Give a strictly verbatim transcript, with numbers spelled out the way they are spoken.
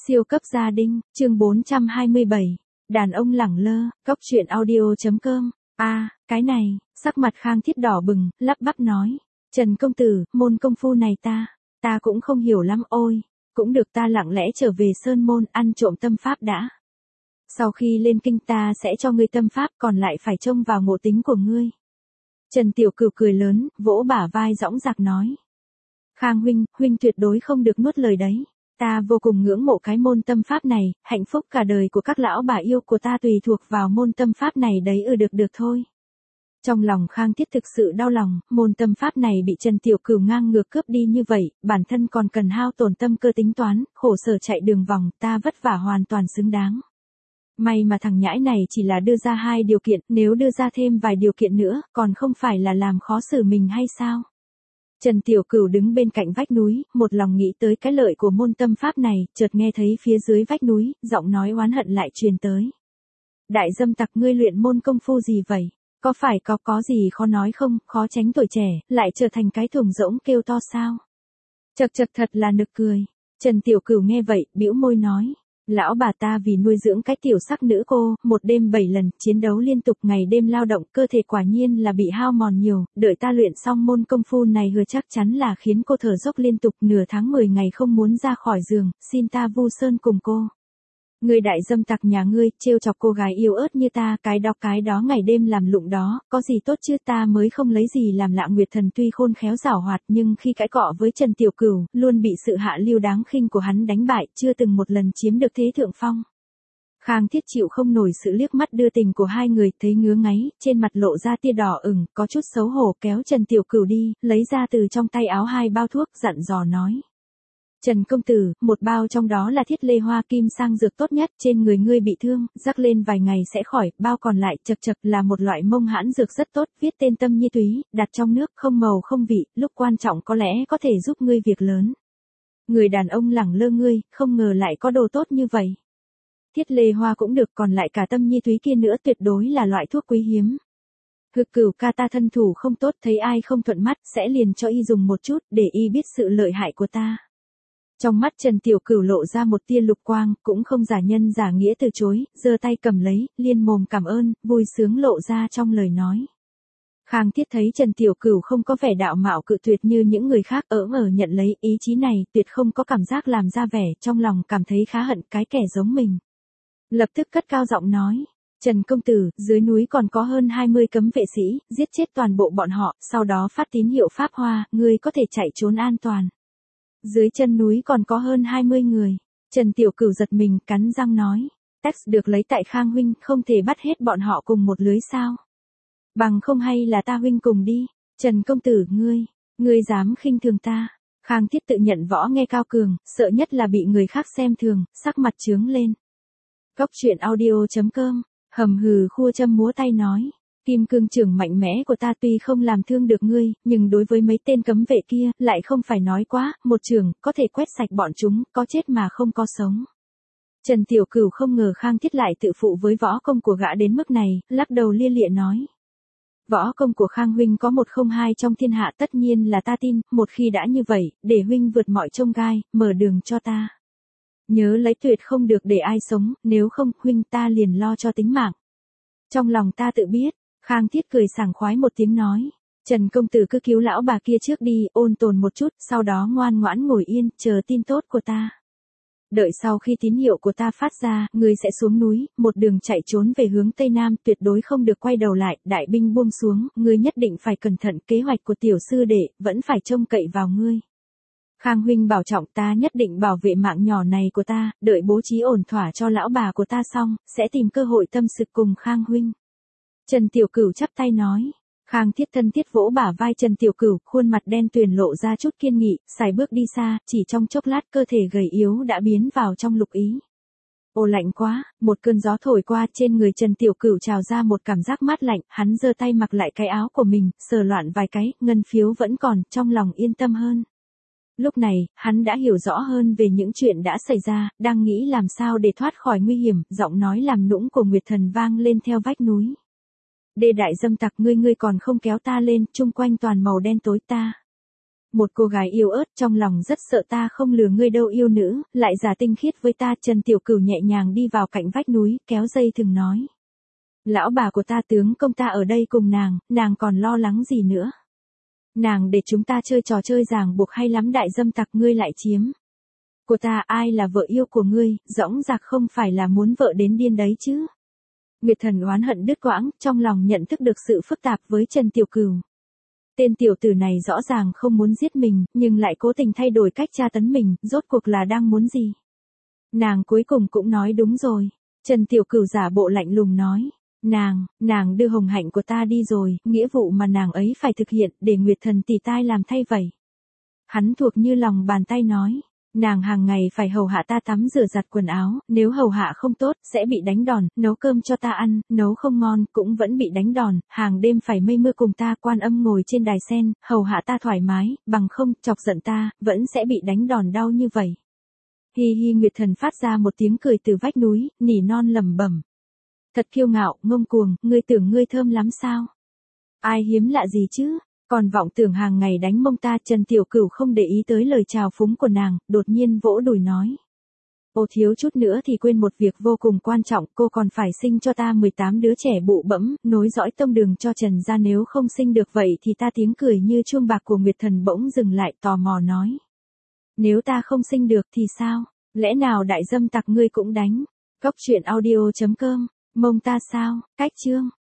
Siêu cấp gia đình, chương bốn trăm hai mươi bảy. Đàn ông lẳng lơ, góc truyện audio.com. A, à, cái này, sắc mặt Khang Thiết đỏ bừng, lắp bắp nói. Trần công tử, môn công phu này ta, ta cũng không hiểu lắm ôi. Cũng được ta lặng lẽ trở về sơn môn ăn trộm tâm pháp đã. Sau khi lên kinh ta sẽ cho ngươi tâm pháp còn lại phải trông vào ngộ tính của ngươi. Trần Tiểu Cửu cười lớn, vỗ bả vai dõng dạc nói. Khang huynh, huynh tuyệt đối không được nuốt lời đấy. Ta vô cùng ngưỡng mộ cái môn tâm pháp này, hạnh phúc cả đời của các lão bà yêu của ta tùy thuộc vào môn tâm pháp này đấy ừ được được thôi. Trong lòng Khang Thiết thực sự đau lòng, môn tâm pháp này bị Trần Tiểu Cửu ngang ngược cướp đi như vậy, bản thân còn cần hao tổn tâm cơ tính toán, khổ sở chạy đường vòng, ta vất vả hoàn toàn xứng đáng. May mà thằng nhãi này chỉ là đưa ra hai điều kiện, nếu đưa ra thêm vài điều kiện nữa, còn không phải là làm khó xử mình hay sao? Trần Tiểu Cửu đứng bên cạnh vách núi, một lòng nghĩ tới cái lợi của môn tâm pháp này, chợt nghe thấy phía dưới vách núi, giọng nói oán hận lại truyền tới. Đại dâm tặc ngươi luyện môn công phu gì vậy? Có phải có có gì khó nói không, khó tránh tuổi trẻ, lại trở thành cái thùng rỗng kêu to sao? Chật chật thật là nực cười. Trần Tiểu Cửu nghe vậy, bĩu môi nói. Lão bà ta vì nuôi dưỡng cái tiểu sắc nữ cô, một đêm bảy lần, chiến đấu liên tục ngày đêm lao động, cơ thể quả nhiên là bị hao mòn nhiều, đợi ta luyện xong môn công phu này hứa chắc chắn là khiến cô thở dốc liên tục nửa tháng mười ngày không muốn ra khỏi giường, xin ta vu sơn cùng cô. Người đại dâm tặc nhà ngươi, trêu chọc cô gái yếu ớt như ta, cái đó cái đó ngày đêm làm lụng đó, có gì tốt chứ ta mới không lấy gì làm lạ. Nguyệt Thần tuy khôn khéo giảo hoạt nhưng khi cãi cọ với Trần Tiểu Cửu, luôn bị sự hạ lưu đáng khinh của hắn đánh bại, chưa từng một lần chiếm được thế thượng phong. Khang Thiết chịu không nổi sự liếc mắt đưa tình của hai người, thấy ngứa ngáy, trên mặt lộ ra tia đỏ ửng, có chút xấu hổ kéo Trần Tiểu Cửu đi, lấy ra từ trong tay áo hai bao thuốc, dặn dò nói. Trần công tử, một bao trong đó là thiết lê hoa kim sang dược tốt nhất, trên người ngươi bị thương, rắc lên vài ngày sẽ khỏi, bao còn lại chật chật là một loại mông hãn dược rất tốt, viết tên Tâm Nhi túy, đặt trong nước, không màu không vị, lúc quan trọng có lẽ có thể giúp ngươi việc lớn. Người đàn ông lẳng lơ ngươi, không ngờ lại có đồ tốt như vậy. Thiết lê hoa cũng được, còn lại cả Tâm Nhi túy kia nữa tuyệt đối là loại thuốc quý hiếm. Hực Cửu ca ta thân thủ không tốt, thấy ai không thuận mắt, sẽ liền cho y dùng một chút, để y biết sự lợi hại của ta. Trong mắt Trần Tiểu Cửu lộ ra một tia lục quang, cũng không giả nhân giả nghĩa từ chối, giơ tay cầm lấy, liên mồm cảm ơn, vui sướng lộ ra trong lời nói. Khang Thiết thấy Trần Tiểu Cửu không có vẻ đạo mạo cự tuyệt như những người khác, ỡm ở nhận lấy ý chí này, tuyệt không có cảm giác làm ra vẻ, trong lòng cảm thấy khá hận cái kẻ giống mình. Lập tức cất cao giọng nói. Trần công tử, dưới núi còn có hơn hai mươi cấm vệ sĩ, giết chết toàn bộ bọn họ, sau đó phát tín hiệu pháp hoa, ngươi có thể chạy trốn an toàn. Dưới chân núi còn có hơn hai mươi người. Trần Tiểu Cửu giật mình, cắn răng nói. Text được lấy tại Khang huynh, không thể bắt hết bọn họ cùng một lưới sao? Bằng không hay là ta huynh cùng đi. Trần công tử, ngươi, ngươi dám khinh thường ta. Khang Thiết tự nhận võ nghe cao cường, sợ nhất là bị người khác xem thường, sắc mặt chướng lên. Góc truyện audio.com, hầm hừ khua châm múa tay nói. Kim cương trưởng mạnh mẽ của ta tuy không làm thương được ngươi, nhưng đối với mấy tên cấm vệ kia, lại không phải nói quá, một trường, có thể quét sạch bọn chúng, có chết mà không có sống. Trần Tiểu Cửu không ngờ Khang Thiết lại tự phụ với võ công của gã đến mức này, lắc đầu lia lịa nói. Võ công của Khang huynh có một không hai trong thiên hạ, tất nhiên là ta tin, một khi đã như vậy, để huynh vượt mọi chông gai, mở đường cho ta. Nhớ lấy tuyệt không được để ai sống, nếu không, huynh ta liền lo cho tính mạng. Trong lòng ta tự biết. Khang Thiết cười sảng khoái một tiếng nói. Trần công tử cứ cứu lão bà kia trước đi, ôn tồn một chút, sau đó ngoan ngoãn ngồi yên, chờ tin tốt của ta. Đợi sau khi tín hiệu của ta phát ra, ngươi sẽ xuống núi, một đường chạy trốn về hướng Tây Nam, tuyệt đối không được quay đầu lại, đại binh buông xuống, ngươi nhất định phải cẩn thận, kế hoạch của tiểu sư đệ, vẫn phải trông cậy vào ngươi. Khang huynh bảo trọng, ta nhất định bảo vệ mạng nhỏ này của ta, đợi bố trí ổn thỏa cho lão bà của ta xong, sẽ tìm cơ hội tâm sự cùng Khang huynh. Trần Tiểu Cửu chắp tay nói. Khang Thiết thân thiết vỗ bả vai Trần Tiểu Cửu, khuôn mặt đen tuyền lộ ra chút kiên nghị, sải bước đi xa, chỉ trong chốc lát cơ thể gầy yếu đã biến vào trong lục ý. Ồ lạnh quá, một cơn gió thổi qua, trên người Trần Tiểu Cửu trào ra một cảm giác mát lạnh, hắn giơ tay mặc lại cái áo của mình, sờ loạn vài cái, ngân phiếu vẫn còn, trong lòng yên tâm hơn. Lúc này, hắn đã hiểu rõ hơn về những chuyện đã xảy ra, đang nghĩ làm sao để thoát khỏi nguy hiểm, giọng nói làm nũng của Nguyệt Thần vang lên theo vách núi. Đê đại dâm tặc, ngươi ngươi còn không kéo ta lên, chung quanh toàn màu đen tối ta. Một cô gái yếu ớt trong lòng rất sợ ta không lừa ngươi đâu yêu nữ, lại giả tinh khiết với ta. Trần Tiểu Cửu nhẹ nhàng đi vào cạnh vách núi, kéo dây thừng nói. Lão bà của ta tướng công ta ở đây cùng nàng, nàng còn lo lắng gì nữa. Nàng để chúng ta chơi trò chơi ràng buộc hay lắm đại dâm tặc ngươi lại chiếm. Của ta ai là vợ yêu của ngươi, dõng dạc không phải là muốn vợ đến điên đấy chứ. Nguyệt Thần oán hận đứt quãng, trong lòng nhận thức được sự phức tạp với Trần Tiểu Cửu. Tên tiểu tử này rõ ràng không muốn giết mình, nhưng lại cố tình thay đổi cách tra tấn mình, rốt cuộc là đang muốn gì? Nàng cuối cùng cũng nói đúng rồi. Trần Tiểu Cửu giả bộ lạnh lùng nói. Nàng, nàng đưa hồng hạnh của ta đi rồi, nghĩa vụ mà nàng ấy phải thực hiện, để Nguyệt Thần tỷ tai làm thay vậy. Hắn thuộc như lòng bàn tay nói. Nàng hàng ngày phải hầu hạ ta tắm rửa giặt quần áo, nếu hầu hạ không tốt, sẽ bị đánh đòn, nấu cơm cho ta ăn, nấu không ngon, cũng vẫn bị đánh đòn, hàng đêm phải mây mưa cùng ta Quan Âm ngồi trên đài sen, hầu hạ ta thoải mái, bằng không, chọc giận ta, vẫn sẽ bị đánh đòn đau như vậy. Hi hi Nguyệt Thần phát ra một tiếng cười từ vách núi, nỉ non lẩm bẩm. Thật kiêu ngạo, ngông cuồng, ngươi tưởng ngươi thơm lắm sao? Ai hiếm lạ gì chứ? Còn vọng tưởng hàng ngày đánh mông ta. Trần Tiểu Cửu không để ý tới lời chào phúng của nàng, đột nhiên vỗ đùi nói. Ô thiếu chút nữa thì quên một việc vô cùng quan trọng, cô còn phải sinh cho ta mười tám đứa trẻ bụ bẫm, nối dõi tông đường cho Trần gia, nếu không sinh được vậy thì ta. Tiếng cười như chuông bạc của Nguyệt Thần bỗng dừng lại, tò mò nói. Nếu ta không sinh được thì sao? Lẽ nào đại dâm tặc ngươi cũng đánh? Cốc truyện audio chấm com, mông ta sao? Cách chương